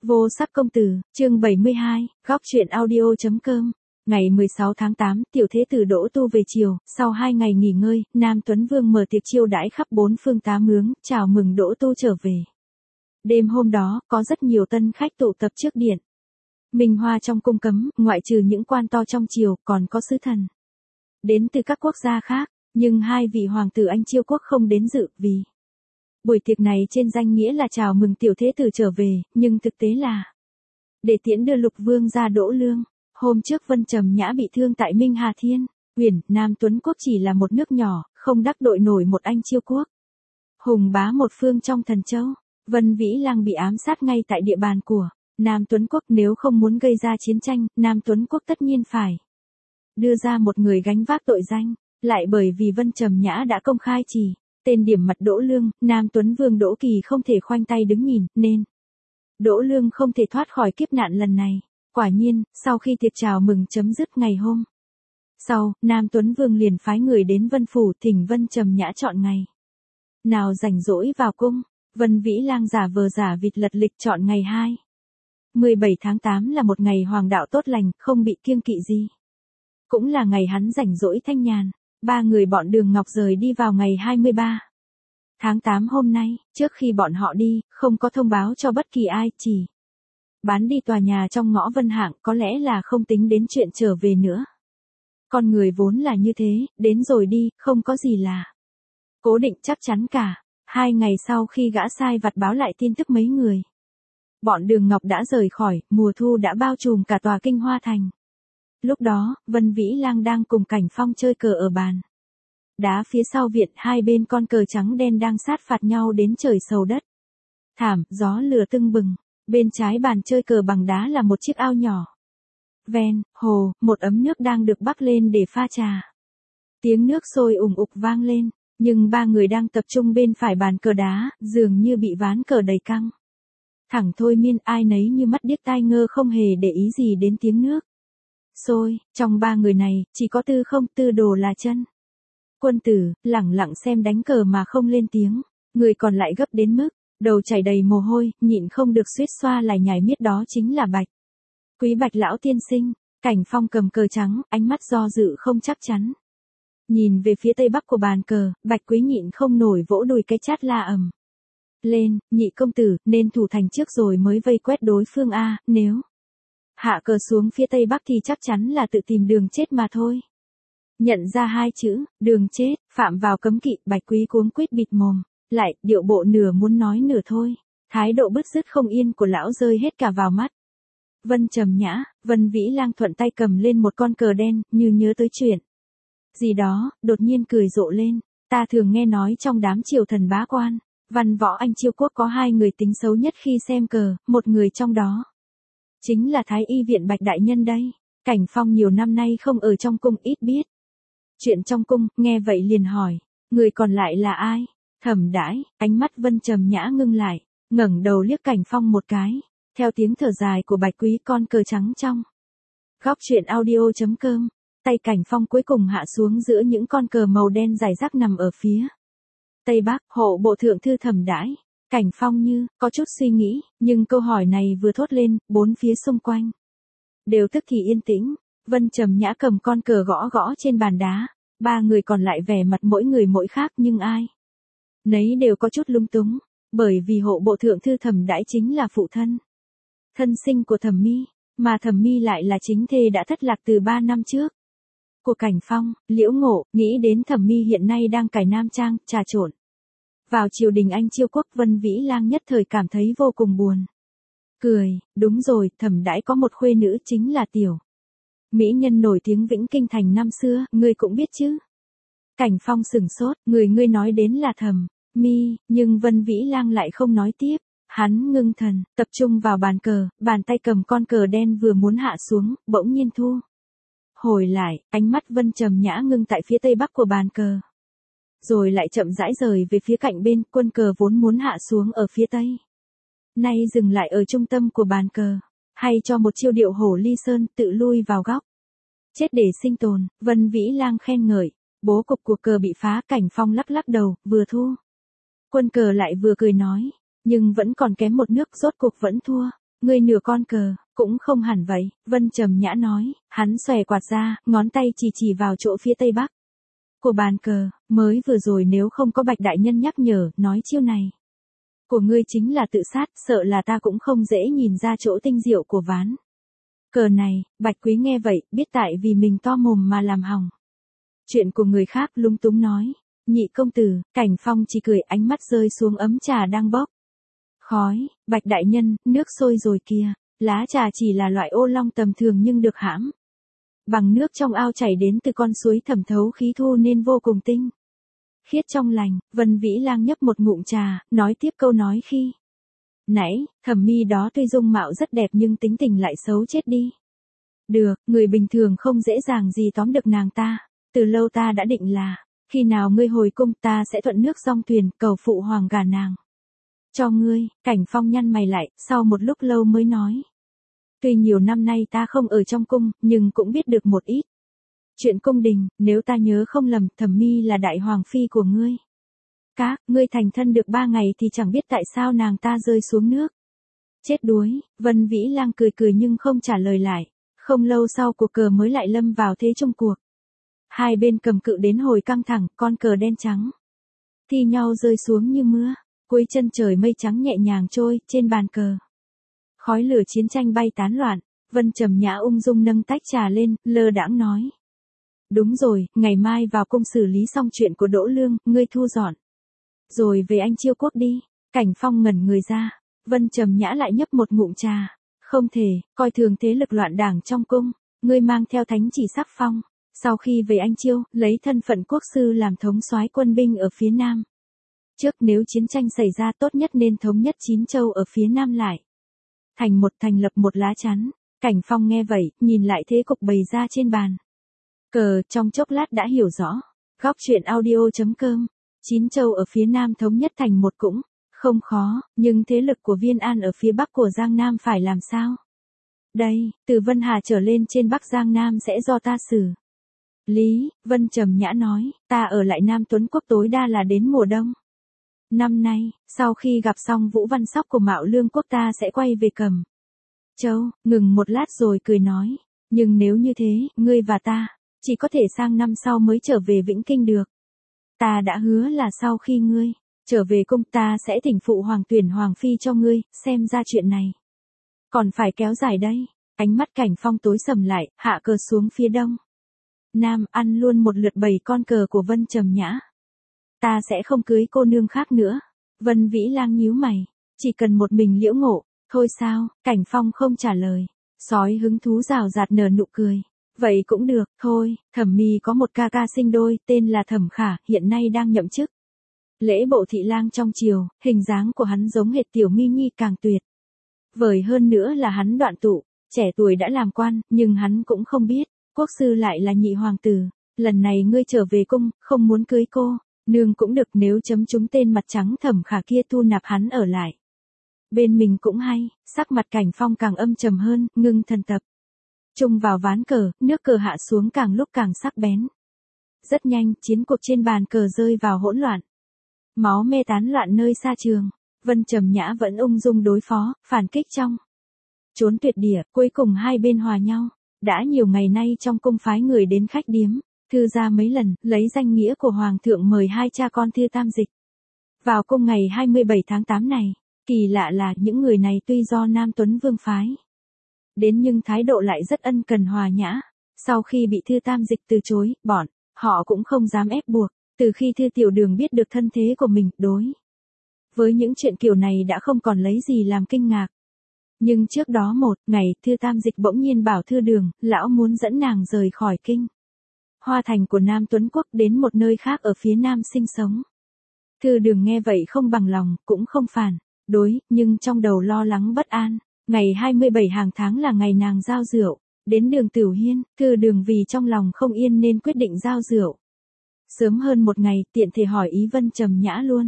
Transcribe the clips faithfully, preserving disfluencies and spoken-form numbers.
Vô sắc công tử, chương bảy mươi hai, góc truyện audio.com. Ngày mười sáu tháng tám, tiểu thế tử Đỗ Tu về chiều, sau hai ngày nghỉ ngơi, Nam Tuấn Vương mở tiệc chiêu đãi khắp bốn phương tám hướng, chào mừng Đỗ Tu trở về. Đêm hôm đó, có rất nhiều tân khách tụ tập trước điện. Minh hoa trong cung cấm, ngoại trừ những quan to trong triều, còn có sứ thần đến từ các quốc gia khác, nhưng hai vị hoàng tử Anh Chiêu quốc không đến dự vì buổi tiệc này trên danh nghĩa là chào mừng tiểu thế tử trở về, nhưng thực tế là để tiễn đưa Lục Vương ra Đỗ Lương. Hôm trước Vân Trầm Nhã bị thương tại Minh Hà Thiên Uyển, Nam Tuấn Quốc chỉ là một nước nhỏ, không đắc đội nổi một Anh Chiêu quốc. Hùng bá một phương trong Thần Châu, Vân Vĩ Lang bị ám sát ngay tại địa bàn của Nam Tuấn Quốc, nếu không muốn gây ra chiến tranh, Nam Tuấn Quốc tất nhiên phải đưa ra một người gánh vác tội danh, lại bởi vì Vân Trầm Nhã đã công khai chỉ tên điểm mặt Đỗ Lương, Nam Tuấn Vương Đỗ Kỳ không thể khoanh tay đứng nhìn, nên Đỗ Lương không thể thoát khỏi kiếp nạn lần này. Quả nhiên, sau khi tiệc chào mừng chấm dứt ngày hôm sau, Nam Tuấn Vương liền phái người đến Vân Phủ thỉnh Vân Trầm Nhã chọn ngày nào rảnh rỗi vào cung. Vân Vĩ Lang giả vờ giả vịt lật lịch chọn ngày hai mươi bảy tháng tám là một ngày hoàng đạo tốt lành, không bị kiêng kỵ gì. Cũng là ngày hắn rảnh rỗi thanh nhàn. Ba người bọn Đường Ngọc rời đi vào ngày hai mươi ba tháng tám hôm nay, trước khi bọn họ đi, không có thông báo cho bất kỳ ai, chỉ bán đi tòa nhà trong ngõ Vân Hạng, có lẽ là không tính đến chuyện trở về nữa. Con người vốn là như thế, đến rồi đi, không có gì là cố định chắc chắn cả. Hai ngày sau khi gã sai vặt báo lại tin tức mấy người bọn Đường Ngọc đã rời khỏi, mùa thu đã bao trùm cả tòa Kinh Hoa Thành. Lúc đó, Vân Vĩ Lang đang cùng Cảnh Phong chơi cờ ở bàn đá phía sau viện, hai bên con cờ trắng đen đang sát phạt nhau đến trời sầu đất thảm, gió lửa tưng bừng. Bên trái bàn chơi cờ bằng đá là một chiếc ao nhỏ. Ven hồ, một ấm nước đang được bắc lên để pha trà. Tiếng nước sôi ùng ục vang lên, nhưng ba người đang tập trung bên phải bàn cờ đá, dường như bị ván cờ đầy căng thẳng thôi miên, ai nấy như mắt điếc tai ngơ, không hề để ý gì đến tiếng nước sôi. Trong ba người này, chỉ có Tư Không, Tư Đồ là chân quân tử, lẳng lặng xem đánh cờ mà không lên tiếng. Người còn lại gấp đến mức đầu chảy đầy mồ hôi, nhịn không được suýt xoa lại nhảy miết, đó chính là Bạch Quý, Bạch lão tiên sinh. Cảnh Phong cầm cờ trắng, ánh mắt do dự không chắc chắn nhìn về phía tây bắc của bàn cờ. Bạch Quý nhịn không nổi vỗ đùi cái chát la ầm lên, nhị công tử, nên thủ thành trước rồi mới vây quét đối phương a, nếu hạ cờ xuống phía tây bắc thì chắc chắn là tự tìm đường chết mà thôi. Nhận ra hai chữ, đường chết, phạm vào cấm kỵ, Bạch Quý cuống quýt bịt mồm lại, điệu bộ nửa muốn nói nửa thôi. Thái độ bứt rứt không yên của lão rơi hết cả vào mắt Vân Trầm Nhã. Vân Vĩ Lang thuận tay cầm lên một con cờ đen, như nhớ tới chuyện gì đó, đột nhiên cười rộ lên. Ta thường nghe nói trong đám triều thần bá quan, văn võ Anh Chiêu quốc có hai người tính xấu nhất khi xem cờ, một người trong đó chính là Thái y viện Bạch đại nhân đây. Cảnh Phong nhiều năm nay không ở trong cung, ít biết chuyện trong cung, nghe vậy liền hỏi, người còn lại là ai? Thẩm Đãi. Ánh mắt Vân Trầm Nhã ngưng lại, ngẩng đầu liếc Cảnh Phong một cái. Theo tiếng thở dài của Bạch Quý, con cờ trắng trong góc truyện audio.com, tay Cảnh Phong cuối cùng hạ xuống giữa những con cờ màu đen rải rác nằm ở phía tây bắc. Hộ bộ thượng thư Thẩm Đãi. Cảnh Phong như có chút suy nghĩ, nhưng câu hỏi này vừa thốt lên, bốn phía xung quanh đều tức thì yên tĩnh. Vân Trầm Nhã cầm con cờ gõ gõ trên bàn đá. Ba người còn lại vẻ mặt mỗi người mỗi khác, nhưng ai nấy đều có chút lung túng, bởi vì hộ bộ thượng thư Thẩm Đãi chính là phụ thân thân sinh của Thẩm Mi, mà Thẩm Mi lại là chính thê đã thất lạc từ ba năm trước của Cảnh Phong. Liễu Ngộ nghĩ đến Thẩm Mi hiện nay đang cải nam trang, trà trộn vào triều đình Anh Chiêu quốc. Vân Vĩ Lang nhất thời cảm thấy vô cùng buồn cười. Đúng rồi, Thẩm Đãi có một khuê nữ, chính là tiểu mỹ nhân nổi tiếng Vĩnh Kinh thành năm xưa, ngươi cũng biết chứ? Cảnh Phong sừng sốt, người ngươi nói đến là Thẩm Mi, nhưng Vân Vĩ Lang lại không nói tiếp. Hắn ngưng thần, tập trung vào bàn cờ, bàn tay cầm con cờ đen vừa muốn hạ xuống, bỗng nhiên thu hồi lại. Ánh mắt Vân Trầm Nhã ngưng tại phía tây bắc của bàn cờ, rồi lại chậm rãi rời về phía cạnh bên. Quân cờ vốn muốn hạ xuống ở phía tây, nay dừng lại ở trung tâm của bàn cờ, hay cho một chiêu điệu hổ ly sơn, tự lui vào góc chết để sinh tồn. Vân Vĩ Lang khen ngợi, bố cục của cờ bị phá. Cảnh Phong lắc lắc đầu, vừa thu quân cờ lại vừa cười nói, nhưng vẫn còn kém một nước, rốt cuộc vẫn thua. ngươi nửa con cờ, cũng không hẳn vậy, Vân Trầm Nhã nói, hắn xòe quạt ra, ngón tay chỉ chỉ vào chỗ phía tây bắc của bàn cờ, mới vừa rồi nếu không có Bạch đại nhân nhắc nhở, nói chiêu này của ngươi chính là tự sát, sợ là ta cũng không dễ nhìn ra chỗ tinh diệu của ván cờ này. Bạch Quý nghe vậy, biết tại vì mình to mồm mà làm hỏng chuyện của người khác, lúng túng nói, nhị công tử. Cảnh Phong chỉ cười, ánh mắt rơi xuống ấm trà đang bốc khói, Bạch đại nhân, nước sôi rồi kìa. Lá trà chỉ là loại ô long tầm thường nhưng được hãm bằng nước trong ao chảy đến từ con suối thẩm thấu khí thu nên vô cùng tinh khiết trong lành. Vân Vĩ Lang nhấp một ngụm trà, nói tiếp câu nói khi nãy, Thẩm Mi đó tuy dung mạo rất đẹp nhưng tính tình lại xấu chết đi được, người bình thường không dễ dàng gì tóm được nàng ta. Từ lâu ta đã định là, khi nào ngươi hồi cung ta sẽ thuận nước dong thuyền, cầu phụ hoàng gả nàng cho ngươi. Cảnh Phong nhăn mày lại, sau một lúc lâu mới nói, tuy nhiều năm nay ta không ở trong cung, nhưng cũng biết được một ít chuyện cung đình. Nếu ta nhớ không lầm, Thẩm Mi là đại hoàng phi của ngươi. Các ngươi thành thân được ba ngày thì chẳng biết tại sao nàng ta rơi xuống nước chết đuối. Vân Vĩ Lang cười cười nhưng không trả lời lại. Không lâu sau cuộc cờ mới lại lâm vào thế chung cuộc. Hai bên cầm cự đến hồi căng thẳng, con cờ đen trắng thi nhau rơi xuống như mưa. Cuối chân trời mây trắng nhẹ nhàng trôi, trên bàn cờ khói lửa chiến tranh bay tán loạn. Vân Trầm Nhã ung dung nâng tách trà lên, lơ đãng nói, đúng rồi, ngày mai vào cung xử lý xong chuyện của Đỗ Lương, ngươi thu dọn rồi về Anh Chiêu Quốc đi. Cảnh Phong ngẩn người ra. Vân Trầm Nhã lại nhấp một ngụm trà, không thể coi thường thế lực loạn đảng trong cung. Ngươi mang theo thánh chỉ sắc phong, sau khi về Anh Chiêu, lấy thân phận quốc sư làm thống soái quân binh ở phía nam. Trước nếu chiến tranh xảy ra, tốt nhất nên thống nhất chín châu ở phía nam lại thành một, thành lập một lá chắn. Cảnh Phong nghe vậy, nhìn lại thế cục bày ra trên bàn cờ, trong chốc lát đã hiểu rõ. Góc truyện audio chấm com. Chín châu ở phía nam thống nhất thành một cũng không khó, nhưng thế lực của Viên An ở phía bắc của Giang Nam phải làm sao? Đây, từ Vân Hà trở lên trên bắc Giang Nam sẽ do ta xử lý. Vân Trầm Nhã nói, ta ở lại Nam Tuấn Quốc tối đa là đến mùa đông năm nay. Sau khi gặp xong Vũ Văn Sóc của Mạo Lương Quốc ta sẽ quay về Cẩm Châu. Ngừng một lát rồi cười nói, nhưng nếu như thế, ngươi và ta chỉ có thể sang năm sau mới trở về Vĩnh Kinh được. Ta đã hứa là sau khi ngươi trở về cung ta sẽ thỉnh phụ hoàng tuyển hoàng phi cho ngươi, xem ra chuyện này còn phải kéo dài đây. Ánh mắt Cảnh Phong tối sầm lại, hạ cờ xuống phía đông nam, ăn luôn một lượt bảy con cờ của Vân Trầm Nhã. Ta sẽ không cưới cô nương khác nữa. Vân Vĩ Lang nhíu mày, chỉ cần một mình Liễu Ngộ thôi sao? Cảnh Phong không trả lời. Sói hứng thú rào rạt nở nụ cười. Vậy cũng được, thôi. Thẩm Mi có một ca ca sinh đôi, tên là Thẩm Khả, hiện nay đang nhậm chức lễ bộ thị lang trong triều. Hình dáng của hắn giống hệt Tiểu Mi Nhi càng tuyệt vời hơn nữa là hắn đoạn tụ, trẻ tuổi đã làm quan, nhưng hắn cũng không biết quốc sư lại là nhị hoàng tử. Lần này ngươi trở về cung, không muốn cưới cô nương cũng được, nếu chấm trúng tên mặt trắng Thẩm Khả kia thu nạp hắn ở lại bên mình cũng hay. Sắc mặt Cảnh Phong càng âm trầm hơn, ngưng thần tập trung vào ván cờ, nước cờ hạ xuống càng lúc càng sắc bén. Rất nhanh, chiến cuộc trên bàn cờ rơi vào hỗn loạn. Máu me tán loạn nơi xa trường. Vân Trầm Nhã vẫn ung dung đối phó, phản kích trong trốn tuyệt địa, cuối cùng hai bên hòa nhau. Đã nhiều ngày nay trong cung phái người đến khách điếm, thư ra mấy lần, lấy danh nghĩa của hoàng thượng mời hai cha con Thư Tam Dịch vào cung ngày hai mươi bảy tháng tám này. Kỳ lạ là những người này tuy do Nam Tuấn Vương phái đến nhưng thái độ lại rất ân cần hòa nhã. Sau khi bị Thư Tam Dịch từ chối, bọn họ cũng không dám ép buộc. Từ khi Thư Tiểu Đường biết được thân thế của mình, đối với những chuyện kiểu này đã không còn lấy gì làm kinh ngạc. Nhưng trước đó một ngày, Thư Tam Dịch bỗng nhiên bảo Thư Đường, lão muốn dẫn nàng rời khỏi kinh Hoa Thành của Nam Tuấn Quốc đến một nơi khác ở phía nam sinh sống. Thư Đường nghe vậy không bằng lòng, cũng không phản đối, nhưng trong đầu lo lắng bất an. Ngày hai mươi bảy hàng tháng là ngày nàng giao rượu đến Đường Tửu Hiên. Thư Đường vì trong lòng không yên nên quyết định giao rượu sớm hơn một ngày, tiện thể hỏi ý Vân Trầm Nhã luôn.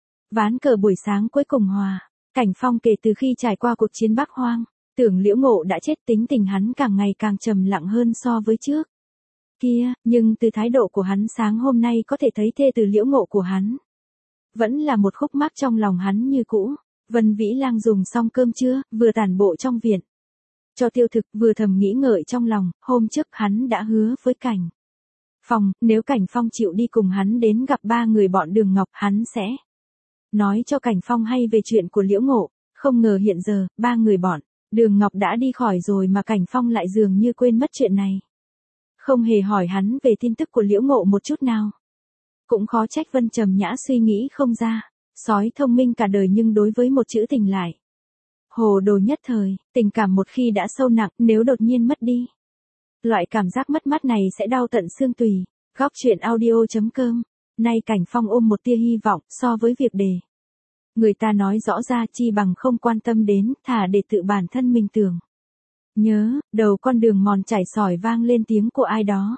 Ván cờ buổi sáng cuối cùng hòa. Cảnh Phong kể từ khi trải qua cuộc chiến Bắc Hoang, tưởng Liễu Ngộ đã chết, tính tình hắn càng ngày càng trầm lặng hơn so với trước kia, nhưng từ thái độ của hắn sáng hôm nay có thể thấy thê từ Liễu Ngộ của hắn vẫn là một khúc mắc trong lòng hắn như cũ. Vân Vĩ Lang dùng xong cơm trưa, vừa tản bộ trong viện. Cho tiêu thực, vừa thầm nghĩ ngợi trong lòng, hôm trước hắn đã hứa với Cảnh Phong, nếu Cảnh Phong chịu đi cùng hắn đến gặp ba người bọn Đường Ngọc, hắn sẽ nói cho Cảnh Phong hay về chuyện của Liễu Ngộ. Không ngờ hiện giờ, ba người bọn Đường Ngọc đã đi khỏi rồi mà Cảnh Phong lại dường như quên mất chuyện này. Không hề hỏi hắn về tin tức của Liễu Ngộ một chút nào. Cũng khó trách Vân Trầm Nhã suy nghĩ không ra. Sói thông minh cả đời nhưng đối với một chữ tình lại hồ đồ nhất thời. Tình cảm một khi đã sâu nặng, nếu đột nhiên mất đi, loại cảm giác mất mát này sẽ đau tận xương tùy. Góc truyện audio.com. Nay Cảnh Phong ôm một tia hy vọng, so với việc để người ta nói rõ ra chi bằng không quan tâm đến, thà để tự bản thân mình tưởng. Nhớ, đầu con đường mòn chảy sỏi vang lên tiếng của ai đó.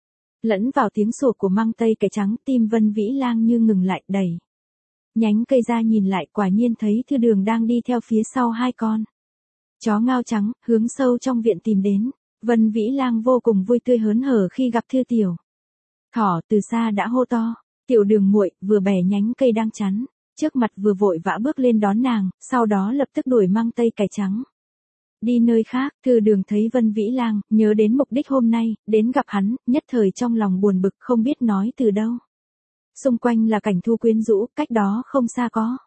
Lẫn vào tiếng sủa của măng tây cải trắng, tim Vân Vĩ Lang như ngừng lại, đẩy nhánh cây ra nhìn lại, quả nhiên thấy Thư Đường đang đi theo phía sau hai con chó ngao trắng, hướng sâu trong viện tìm đến. Vân Vĩ Lang vô cùng vui tươi hớn hở khi gặp Thư Tiểu Thỏ, từ xa đã hô to, Tiểu Đường muội, vừa bẻ nhánh cây đang chắn trước mặt vừa vội vã bước lên đón nàng, sau đó lập tức đuổi măng tây cải trắng đi nơi khác. Thư Đường thấy Vân Vĩ Lang, nhớ đến mục đích hôm nay, đến gặp hắn, nhất thời trong lòng buồn bực không biết nói từ đâu. Xung quanh là cảnh thu quyến rũ, cách đó không xa có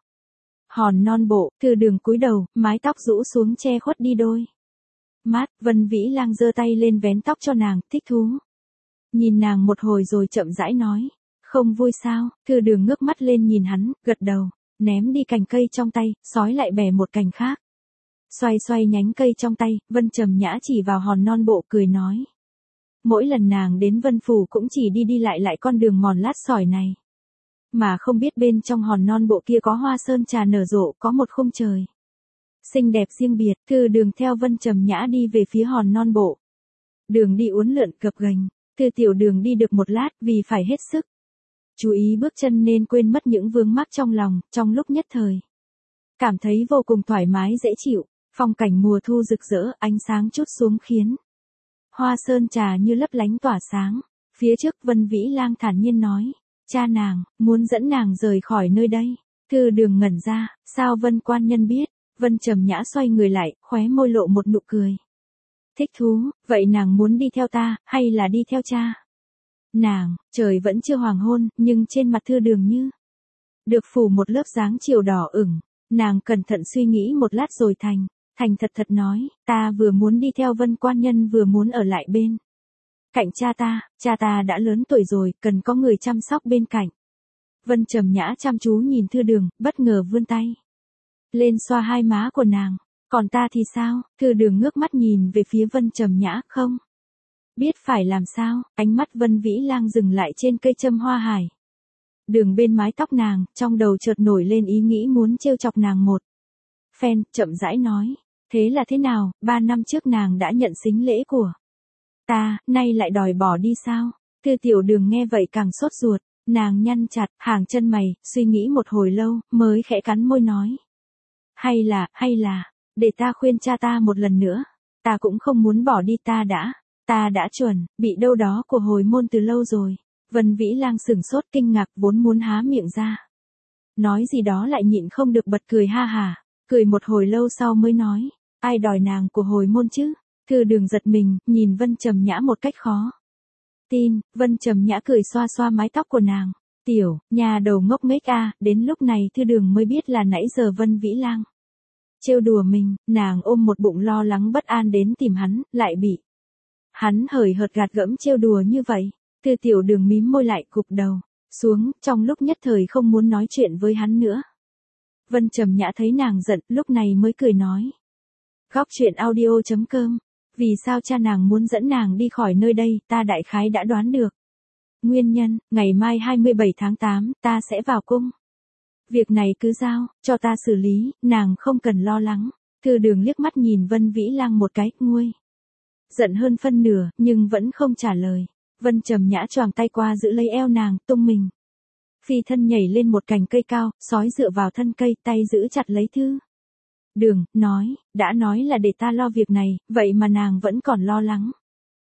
hòn non bộ. Thư Đường cúi đầu, mái tóc rũ xuống che khuất đi đôi mắt. Vân Vĩ Lang giơ tay lên vén tóc cho nàng, thích thú nhìn nàng một hồi rồi chậm rãi nói, không vui sao? Thư Đường ngước mắt lên nhìn hắn, gật đầu, ném đi cành cây trong tay, sói lại bẻ một cành khác. Xoay xoay nhánh cây trong tay, Vân Trầm Nhã chỉ vào hòn non bộ cười nói. Mỗi lần nàng đến Vân Phủ cũng chỉ đi đi lại lại con đường mòn lát sỏi này. Mà không biết bên trong hòn non bộ kia có hoa sơn trà nở rộ, có một khung trời xinh đẹp riêng biệt. Thư Đường theo Vân Trầm Nhã đi về phía hòn non bộ. Đường đi uốn lượn gập ghềnh, Thư Tiểu Đường đi được một lát vì phải hết sức chú ý bước chân nên quên mất những vướng mắc trong lòng, trong lúc nhất thời cảm thấy vô cùng thoải mái dễ chịu. Phong cảnh mùa thu rực rỡ, ánh sáng chút xuống khiến hoa sơn trà như lấp lánh tỏa sáng. Phía trước Vân Vĩ Lang thản nhiên nói, cha nàng muốn dẫn nàng rời khỏi nơi đây. Thư Đường ngẩn ra, sao Vân quan nhân biết? Vân Trầm Nhã xoay người lại, khóe môi lộ một nụ cười thích thú, vậy nàng muốn đi theo ta, hay là đi theo cha? Nàng, trời vẫn chưa hoàng hôn, nhưng trên mặt Thư Đường như được phủ một lớp dáng chiều đỏ ửng. Nàng cẩn thận suy nghĩ một lát rồi thành, thành thật thật nói, ta vừa muốn đi theo Vân quan nhân vừa muốn ở lại bên cạnh cha ta, cha ta đã lớn tuổi rồi, cần có người chăm sóc bên cạnh. Vân Trầm Nhã chăm chú nhìn Thư Đường, bất ngờ vươn tay lên xoa hai má của nàng. Còn ta thì sao? Thư Đường ngước mắt nhìn về phía Vân Trầm Nhã, không biết phải làm sao. Ánh mắt Vân Vĩ Lang dừng lại trên cây châm hoa hải đường bên mái tóc nàng, trong đầu chợt nổi lên ý nghĩ muốn trêu chọc nàng một phen, chậm rãi nói, thế là thế nào, ba năm trước nàng đã nhận sính lễ của ta, nay lại đòi bỏ đi sao? Thư Tiểu Đường nghe vậy càng sốt ruột, nàng nhăn chặt hàng chân mày, suy nghĩ một hồi lâu, mới khẽ cắn môi nói, hay là, hay là, để ta khuyên cha ta một lần nữa, ta cũng không muốn bỏ đi, ta đã, ta đã chuẩn, bị đâu đó của hồi môn từ lâu rồi. Vân Vĩ Lang sửng sốt kinh ngạc, vốn muốn há miệng ra nói gì đó lại nhịn không được bật cười ha hả, cười một hồi lâu sau mới nói, ai đòi nàng của hồi môn chứ? Thư Đường giật mình, nhìn Vân Trầm Nhã một cách khó tin. Vân Trầm Nhã cười xoa xoa mái tóc của nàng, tiểu, nhà đầu ngốc nghếch a. Đến lúc này Thư Đường mới biết là nãy giờ Vân Vĩ Lang trêu đùa mình. Nàng ôm một bụng lo lắng bất an đến tìm hắn, lại bị hắn hời hợt gạt gẫm trêu đùa như vậy. Thư Tiểu Đường mím môi lại, gục đầu xuống, trong lúc nhất thời không muốn nói chuyện với hắn nữa. Vân Trầm Nhã thấy nàng giận, lúc này mới cười nói, góc truyện audio.com, vì sao cha nàng muốn dẫn nàng đi khỏi nơi đây, ta đại khái đã đoán được nguyên nhân. Ngày mai hai mươi bảy tháng tám, ta sẽ vào cung. Việc này cứ giao cho ta xử lý, nàng không cần lo lắng. Thư Đường liếc mắt nhìn Vân Vĩ Lang một cái, nguôi giận hơn phân nửa, nhưng vẫn không trả lời. Vân Trầm Nhã choàng tay qua giữ lấy eo nàng, tung mình phi thân nhảy lên một cành cây cao, sói dựa vào thân cây, tay giữ chặt lấy Thư Đường, nói, đã nói là để ta lo việc này, vậy mà nàng vẫn còn lo lắng.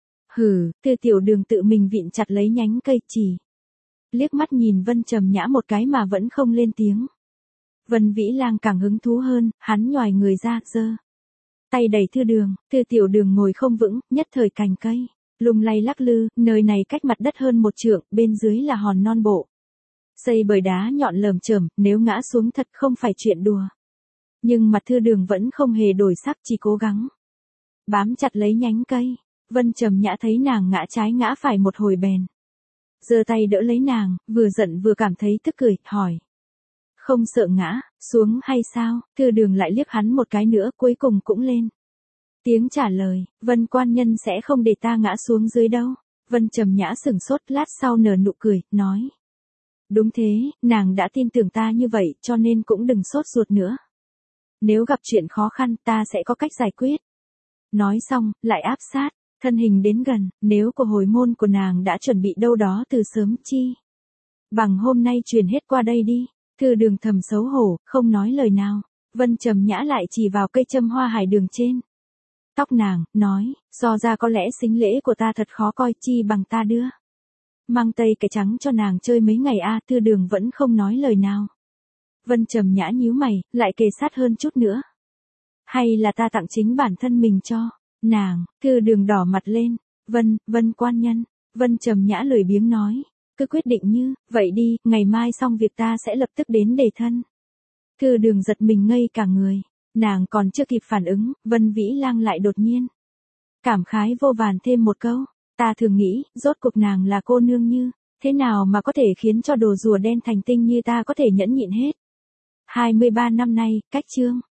Hừ. Thư Tiểu Đường tự mình vịn chặt lấy nhánh cây, chỉ liếc mắt nhìn Vân Trầm Nhã một cái mà vẫn không lên tiếng. Vân Vĩ Lang càng hứng thú hơn, hắn nhòi người ra, giơ tay đẩy Thư Đường, Thư Tiểu Đường ngồi không vững, nhất thời cành cây lung lay lắc lư, nơi này cách mặt đất hơn một trượng, bên dưới là hòn non bộ, xây bởi đá nhọn lởm chởm, nếu ngã xuống thật không phải chuyện đùa. Nhưng mặt Thư Đường vẫn không hề đổi sắc, chỉ cố gắng bám chặt lấy nhánh cây. Vân Trầm Nhã thấy nàng ngã trái ngã phải một hồi bèn giơ tay đỡ lấy nàng, vừa giận vừa cảm thấy tức cười, hỏi: "Không sợ ngã xuống hay sao?" Thư Đường lại liếc hắn một cái nữa, cuối cùng cũng lên tiếng trả lời: "Vân quan nhân sẽ không để ta ngã xuống dưới đâu." Vân Trầm Nhã sững sốt, lát sau nở nụ cười, nói: "Đúng thế, nàng đã tin tưởng ta như vậy, cho nên cũng đừng sốt ruột nữa. Nếu gặp chuyện khó khăn, ta sẽ có cách giải quyết." Nói xong, lại áp sát thân hình đến gần, nếu của hồi môn của nàng đã chuẩn bị đâu đó từ sớm, chi bằng hôm nay truyền hết qua đây đi. Thư Đường thầm xấu hổ, không nói lời nào. Vân Trầm Nhã lại chỉ vào cây châm hoa hải đường trên tóc nàng, nói: "So ra có lẽ sính lễ của ta thật khó coi, chi bằng ta đưa mang tây cái trắng cho nàng chơi mấy ngày a." Thư Đường vẫn không nói lời nào. Vân Trầm Nhã nhíu mày, lại kề sát hơn chút nữa: "Hay là ta tặng chính bản thân mình cho nàng?" Thư Đường đỏ mặt lên. Vân, Vân quan nhân." Vân Trầm Nhã lười biếng nói: "Cứ quyết định như vậy đi, ngày mai xong việc ta sẽ lập tức đến đề thân." Thư Đường giật mình ngây cả người, nàng còn chưa kịp phản ứng, Vân Vĩ Lang lại đột nhiên cảm khái vô vàn thêm một câu: "Ta thường nghĩ, rốt cuộc nàng là cô nương như thế nào mà có thể khiến cho đồ rùa đen thành tinh như ta có thể nhẫn nhịn hết hai mươi ba năm nay." Cách chương